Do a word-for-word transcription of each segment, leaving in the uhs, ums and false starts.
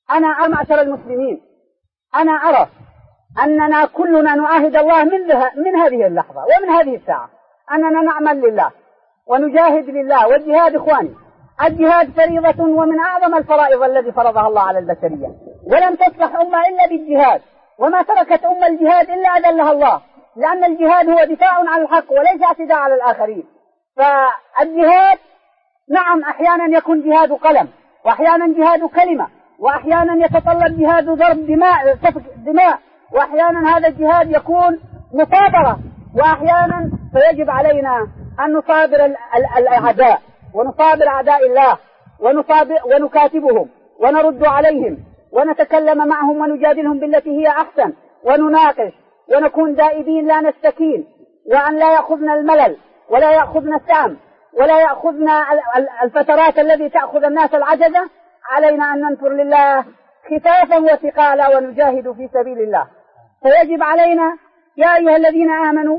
أنا معشر المسلمين، أنا أرى أننا كلنا نعاهد الله من, من هذه اللحظة ومن هذه الساعة أننا نعمل لله ونجاهد لله. والجهاد إخواني، الجهاد فريضة ومن أعظم الفرائض الذي فرضها الله على البشرية، ولم تصلح أمة إلا بالجهاد، وما تركت أمة الجهاد إلا أذلها الله، لأن الجهاد هو دفاع عن الحق وليس اعتداء على الآخرين. فالجهاد نعم أحيانا يكون جهاد قلم، وأحيانا جهاد كلمة، وأحيانا يتطلب جهاد ضرب دماء سفك دماء، وأحيانا هذا الجهاد يكون مصابرة، وأحيانا فيجب علينا أن نصابر الأعداء ونصابر أعداء الله ونصابر ونكاتبهم ونرد عليهم ونتكلم معهم ونجادلهم بالتي هي أحسن ونناقش ونكون دائبين لا نستكين، وأن لا يأخذنا الملل ولا يأخذنا السام ولا يأخذنا الفترات التي تأخذ الناس العجزة. علينا أن ننفر لله خفافا وثقالا ونجاهد في سبيل الله. فيجب علينا يا أيها الذين آمنوا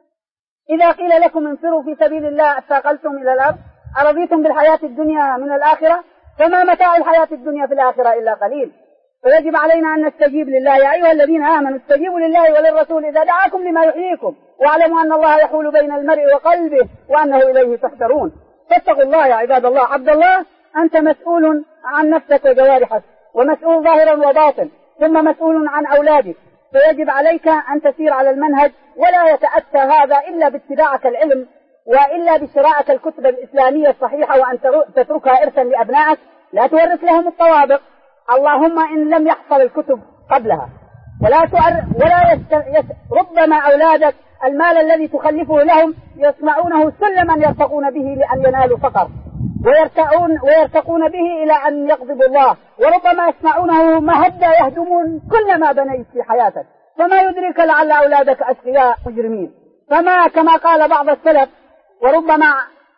إذا قيل لكم انفروا في سبيل الله أثاقلتم إلى الأرض أرضيتم بالحياة الدنيا من الآخرة فما متاع الحياة الدنيا في الآخرة إلا قليل. فيجب علينا أن نستجيب لله. يا أيها الذين آمنوا استجيبوا لله وللرسول إذا دعاكم لما يحييكم واعلموا أن الله يحول بين المرء وقلبه وأنه إليه تحشرون. فاتقوا الله يا عباد الله. عبد الله، أنت مسؤول عن نفسك وجوارحك، ومسؤول ظاهرا وباطن، ثم مسؤول عن أولادك. فيجب عليك أن تسير على المنهج، ولا يتأتى هذا إلا باتباعك العلم وإلا بشراءة الكتب الإسلامية الصحيحة، وأن تتركها إرثا لأبنائك لا تورث لهم الطوابق، اللهم إن لم يحصل الكتب قبلها. ولا تؤر ولا يست... يس... ربما أولادك المال الذي تخلفه لهم يصنعونه سلما يرتقون به لأن ينالوا فقر، ويرتقون ويرتقون به إلى أن يغضب الله، وربما يصنعونه مهدة يهدمون كل ما بنيت في حياتك. فما يدرك لعل أولادك أشقياء مجرمين. فما كما قال بعض السلف، وربما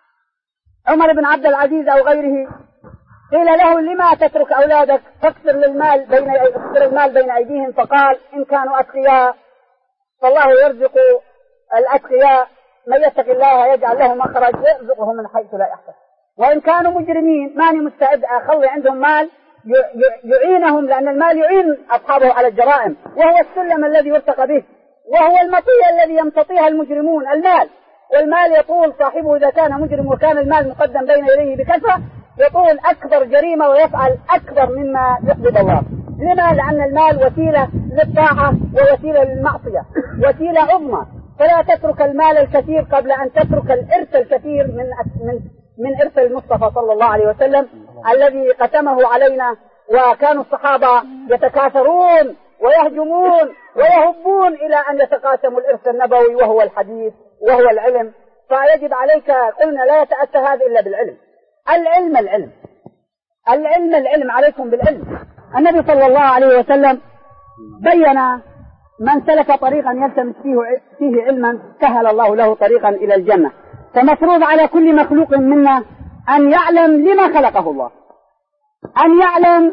عمر بن عبد العزيز أو غيره قيل له لما تترك أولادك تكسر للمال بين تكسر المال بين أيديهم، فقال إن كانوا أتقياء فالله يرزق الأتقياء، من يتق الله يجعل له مخرج ويرزقه من حيث لا يحتسب. وإن كانوا مجرمين ماني مستعد أخلي عندهم مال يعينهم، لأن المال يعين أصحابه على الجرائم، وهو السلم الذي يرتقى به، وهو المطية الذي يمتطيها المجرمون المال. والمال يطول صاحبه إذا كان مجرم وكان المال مقدم بين يديه بكثرة يطول أكبر جريمة ويفعل أكبر مما يغضب الله. لما؟ لأن المال وسيلة للطاعة ووسيلة للمعصية، وسيلة عظمى. فلا تترك المال الكثير قبل أن تترك الإرث الكثير من من من إرث المصطفى صلى الله عليه وسلم الذي قسمه علينا. وكانوا الصحابة يتكاثرون ويهجمون ويهبون إلى أن يتقاسموا الإرث النبوي وهو الحديث وهو العلم. فيجب عليك، قلنا لا يتأتى هذا إلا بالعلم. العلم العلم العلم العلم عليكم بالعلم. النبي صلى الله عليه وسلم بين من سلك طريقا يلتمس فيه فيه علما سهل الله له طريقا إلى الجنة. فمفروض على كل مخلوق منا أن يعلم لما خلقه الله، أن يعلم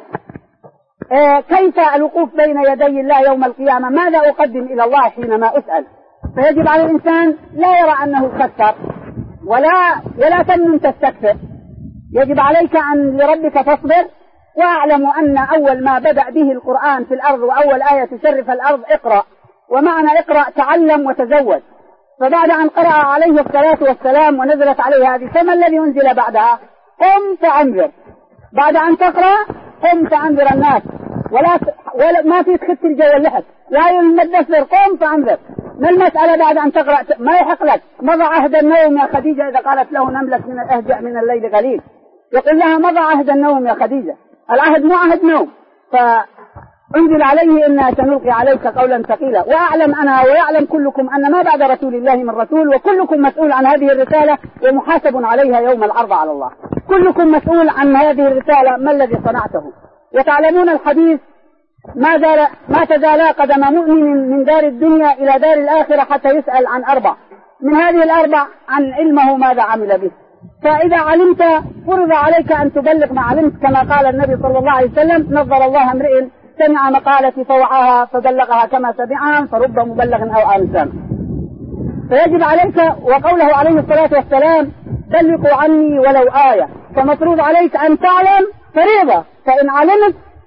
كيف الوقوف بين يدي الله يوم القيامة، ماذا أقدم إلى الله حينما أسأل. فيجب على الإنسان لا يرى أنه كثر ولا ولا تمنن تستكثر. يجب عليك أن لربك تصبر. واعلم أن أول ما بدأ به القرآن في الأرض وأول آية تشرف الأرض اقرأ، ومعنى اقرأ تعلم وتزود. فبعد أن قرأ عليه الصلاة والسلام ونزلت عليه هذه، فما الذي أنزل بعدها؟ قم فأنذر. بعد أن تقرأ قم فأنذر الناس، ولا, ولا ما في تخت الجو اللحد، لا يمدثر، قم فأنذر. ما المسألة بعد أن تقرأ؟ ما يحق لك مضى عهد النوم يا خديجة. إذا قالت له نملك من الأهجع من الليل قليل، يقول لها مضى عهد النوم يا خديجة. العهد مو عهد نوم. فأنزل عليه إنا سنلقي عليك قولا ثقيلا. وأعلم أنا ويعلم كلكم أن ما بعد رسول الله من رسول، وكلكم مسؤول عن هذه الرسالة ومحاسب عليها يوم العرض على الله. كلكم مسؤول عن هذه الرسالة، ما الذي صنعته. وتعلمون الحديث ما, زال ما تزالا قدم مؤمن من دار الدنيا إلى دار الآخرة حتى يسأل عن أربع، من هذه الأربع عن علمه ماذا عمل به. فإذا علمت فرض عليك أن تبلغ ما علمت، كما قال النبي صلى الله عليه وسلم نظر الله امرئ سمع مقالتي فوعاها فبلغها كما سمعها فرب مبلغ أو آنسان. فيجب عليك، وقوله عليه الصلاة والسلام بلغوا عني ولو آية، فمفروض عليك أن تعلم فريضة. فإن علمت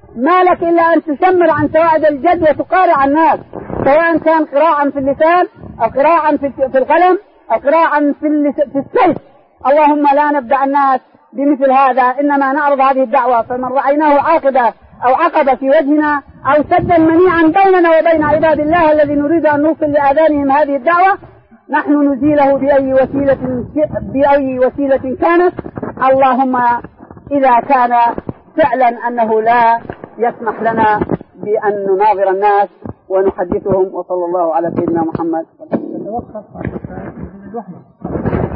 ما لك إلا أن تشمر عن سواعد الجد وتقارع الناس، سواء كان قراعا في اللسان أو قراعا في القلم أو قراعا في في السيف. اللهم لا نبدع الناس بمثل هذا، إنما نعرض هذه الدعوة، فمن رأيناه عاقبة أو عقبة في وجهنا أو سدا منيعا بيننا وبين عباد الله الذي نريد أن نوصل لآذانهم هذه الدعوة، نحن نزيله بأي وسيلة بأي وسيلة كانت. اللهم إذا كان فعلا أنه لا يسمح لنا بأن نناظر الناس ونحدثهم، وصلى الله على سيدنا محمد.